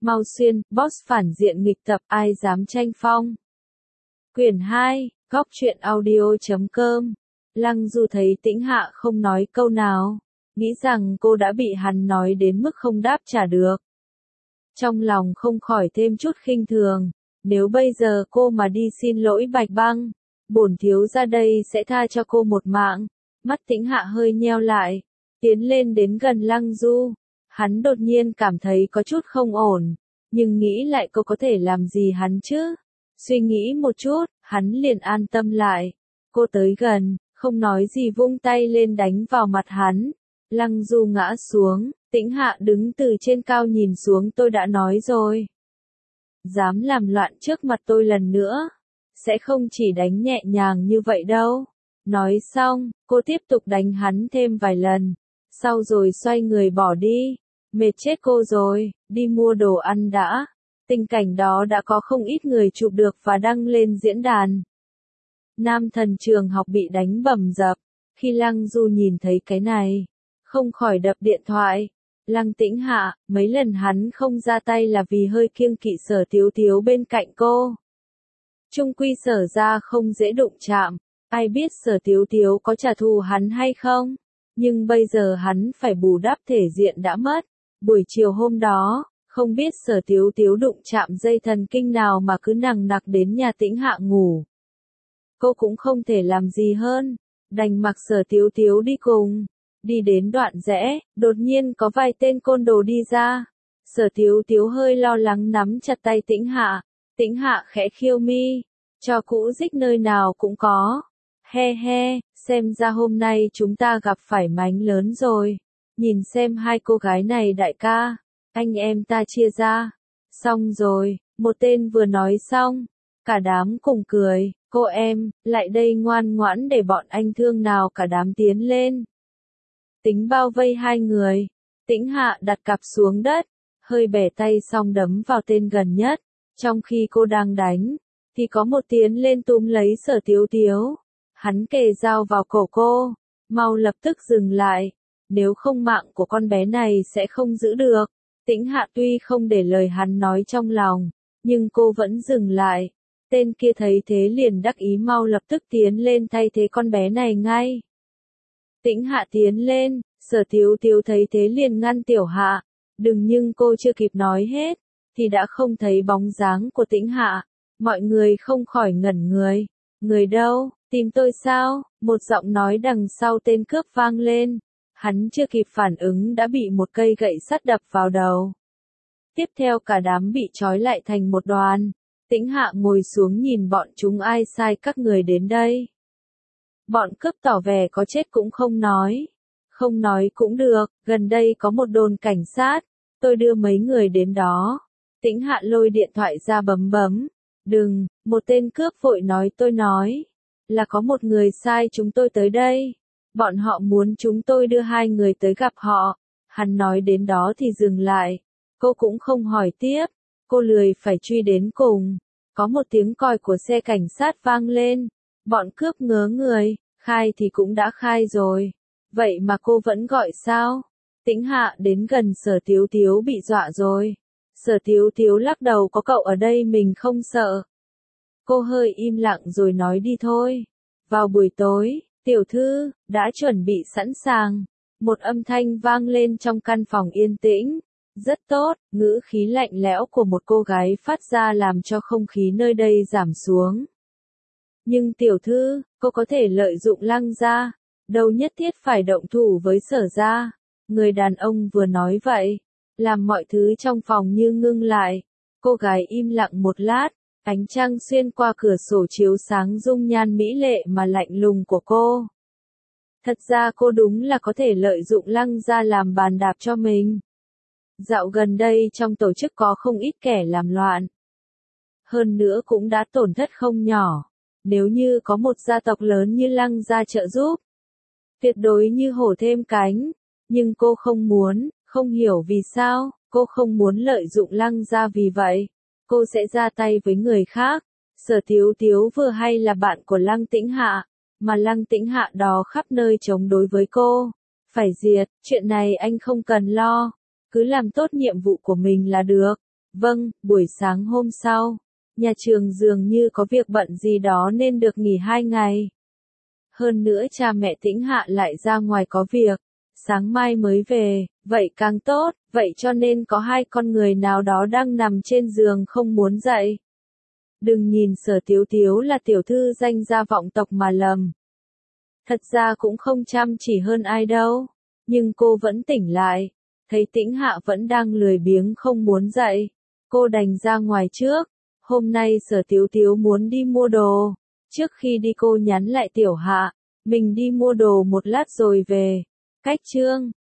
Mau xuyên, boss phản diện nghịch tập, ai dám tranh phong. Quyển 2, góc truyện audio.com. Lăng Du thấy Tĩnh Hạ không nói câu nào, nghĩ rằng cô đã bị hắn nói đến mức không đáp trả được. Trong lòng không khỏi thêm chút khinh thường, nếu bây giờ cô mà đi xin lỗi Bạch Băng, bổn thiếu ra đây sẽ tha cho cô một mạng. Mắt Tĩnh Hạ hơi nheo lại, tiến lên đến gần Lăng Du. Hắn đột nhiên cảm thấy có chút không ổn, nhưng nghĩ lại cô có thể làm gì hắn chứ? Suy nghĩ một chút, hắn liền an tâm lại. Cô tới gần, không nói gì vung tay lên đánh vào mặt hắn. Lăng Du ngã xuống, Tĩnh Hạ đứng từ trên cao nhìn xuống. Tôi đã nói rồi. Dám làm loạn trước mặt tôi lần nữa, sẽ không chỉ đánh nhẹ nhàng như vậy đâu. Nói xong, cô tiếp tục đánh hắn thêm vài lần, sau rồi xoay người bỏ đi. Mệt chết cô rồi, đi mua đồ ăn đã. Tình cảnh đó đã có không ít người chụp được và đăng lên diễn đàn. Nam thần trường học bị đánh bầm dập, khi Lăng Du nhìn thấy cái này, không khỏi đập điện thoại. Lăng Tĩnh Hạ, mấy lần hắn không ra tay là vì hơi kiêng kỵ Sở Tiếu Tiếu bên cạnh cô. Chung quy Sở ra không dễ đụng chạm, ai biết Sở Tiếu Tiếu có trả thù hắn hay không, nhưng bây giờ hắn phải bù đắp thể diện đã mất. Buổi chiều hôm đó, không biết Sở Tiếu Tiếu đụng chạm dây thần kinh nào mà cứ nằng nặc đến nhà Tĩnh Hạ ngủ. Cô cũng không thể làm gì hơn, đành mặc Sở Tiếu Tiếu đi cùng. Đi đến đoạn rẽ, đột nhiên có vài tên côn đồ đi ra. Sở Tiếu Tiếu hơi lo lắng nắm chặt tay Tĩnh Hạ. Tĩnh Hạ khẽ khiêu mi, cho cũ dích nơi nào cũng có. He he, xem ra hôm nay chúng ta gặp phải mánh lớn rồi. Nhìn xem hai cô gái này đại ca, anh em ta chia ra. Xong rồi, một tên vừa nói xong, cả đám cùng cười. Cô em, lại đây ngoan ngoãn để bọn anh thương nào. Cả đám tiến lên, tính bao vây hai người. Tĩnh Hạ đặt cặp xuống đất, hơi bẻ tay xong đấm vào tên gần nhất. Trong khi cô đang đánh, thì có một tiến lên túm lấy Sở Tiếu Tiếu. Hắn kề dao vào cổ cô, mau lập tức dừng lại. Nếu không mạng của con bé này sẽ không giữ được. Tĩnh Hạ tuy không để lời hắn nói trong lòng, nhưng cô vẫn dừng lại. Tên kia thấy thế liền đắc ý mau lập tức tiến lên thay thế con bé này ngay. Tĩnh Hạ tiến lên, Sở Tiếu Tiếu thấy thế liền ngăn Tiểu Hạ. Đừng, nhưng cô chưa kịp nói hết, thì đã không thấy bóng dáng của Tĩnh Hạ. Mọi người không khỏi ngẩn người. Người đâu, tìm tôi sao? Một giọng nói đằng sau tên cướp vang lên. Hắn chưa kịp phản ứng đã bị một cây gậy sắt đập vào đầu. Tiếp theo cả đám bị trói lại thành một đoàn. Tĩnh Hạ ngồi xuống nhìn bọn chúng. Ai sai các người đến đây? Bọn cướp tỏ vẻ có chết cũng không nói. Không nói cũng được, gần đây có một đồn cảnh sát, tôi đưa mấy người đến đó. Tĩnh Hạ lôi điện thoại ra bấm bấm. Đừng, một tên cướp vội nói. Tôi nói là có một người sai chúng tôi tới đây. Bọn họ muốn chúng tôi đưa hai người tới gặp họ. Hắn nói đến đó thì dừng lại. Cô cũng không hỏi tiếp. Cô lười phải truy đến cùng. Có một tiếng còi của xe cảnh sát vang lên. Bọn cướp ngớ người. Khai thì cũng đã khai rồi. Vậy mà cô vẫn gọi sao? Tĩnh Hạ đến gần Sở Tiếu Tiếu bị dọa rồi. Sở Tiếu Tiếu lắc đầu. Có cậu ở đây mình không sợ. Cô hơi im lặng rồi nói đi thôi. Vào buổi tối, tiểu thư, đã chuẩn bị sẵn sàng. Một âm thanh vang lên trong căn phòng yên tĩnh. Rất tốt, ngữ khí lạnh lẽo của một cô gái phát ra làm cho không khí nơi đây giảm xuống. Nhưng tiểu thư, cô có thể lợi dụng Lăng gia, đâu nhất thiết phải động thủ với Sở gia. Người đàn ông vừa nói vậy, làm mọi thứ trong phòng như ngưng lại. Cô gái im lặng một lát, ánh trăng xuyên qua cửa sổ chiếu sáng dung nhan mỹ lệ mà lạnh lùng của cô. Thật ra cô đúng là có thể lợi dụng Lăng gia làm bàn đạp cho mình. Dạo gần đây trong tổ chức có không ít kẻ làm loạn. Hơn nữa cũng đã tổn thất không nhỏ. Nếu như có một gia tộc lớn như Lăng gia trợ giúp, tuyệt đối như hổ thêm cánh. Nhưng cô không muốn, không hiểu vì sao, cô không muốn lợi dụng Lăng gia vì vậy. Cô sẽ ra tay với người khác. Sở Tiếu Tiếu vừa hay là bạn của Lăng Tĩnh Hạ, mà Lăng Tĩnh Hạ đó khắp nơi chống đối với cô. Phải diệt, chuyện này anh không cần lo. Cứ làm tốt nhiệm vụ của mình là được. Vâng, buổi sáng hôm sau, nhà trường dường như có việc bận gì đó nên được nghỉ 2 ngày. Hơn nữa cha mẹ Tĩnh Hạ lại ra ngoài có việc, sáng mai mới về, vậy càng tốt, vậy cho nên có 2 con người nào đó đang nằm trên giường không muốn dậy. Đừng nhìn Sở Tiếu Tiếu là tiểu thư danh gia vọng tộc mà lầm. Thật ra cũng không chăm chỉ hơn ai đâu, nhưng cô vẫn tỉnh lại, thấy Tĩnh Hạ vẫn đang lười biếng không muốn dậy, cô đành ra ngoài trước. Hôm nay Sở Tiếu Tiếu muốn đi mua đồ, trước khi đi cô nhắn lại Tiểu Hạ, mình đi mua đồ một lát rồi về. Cách chương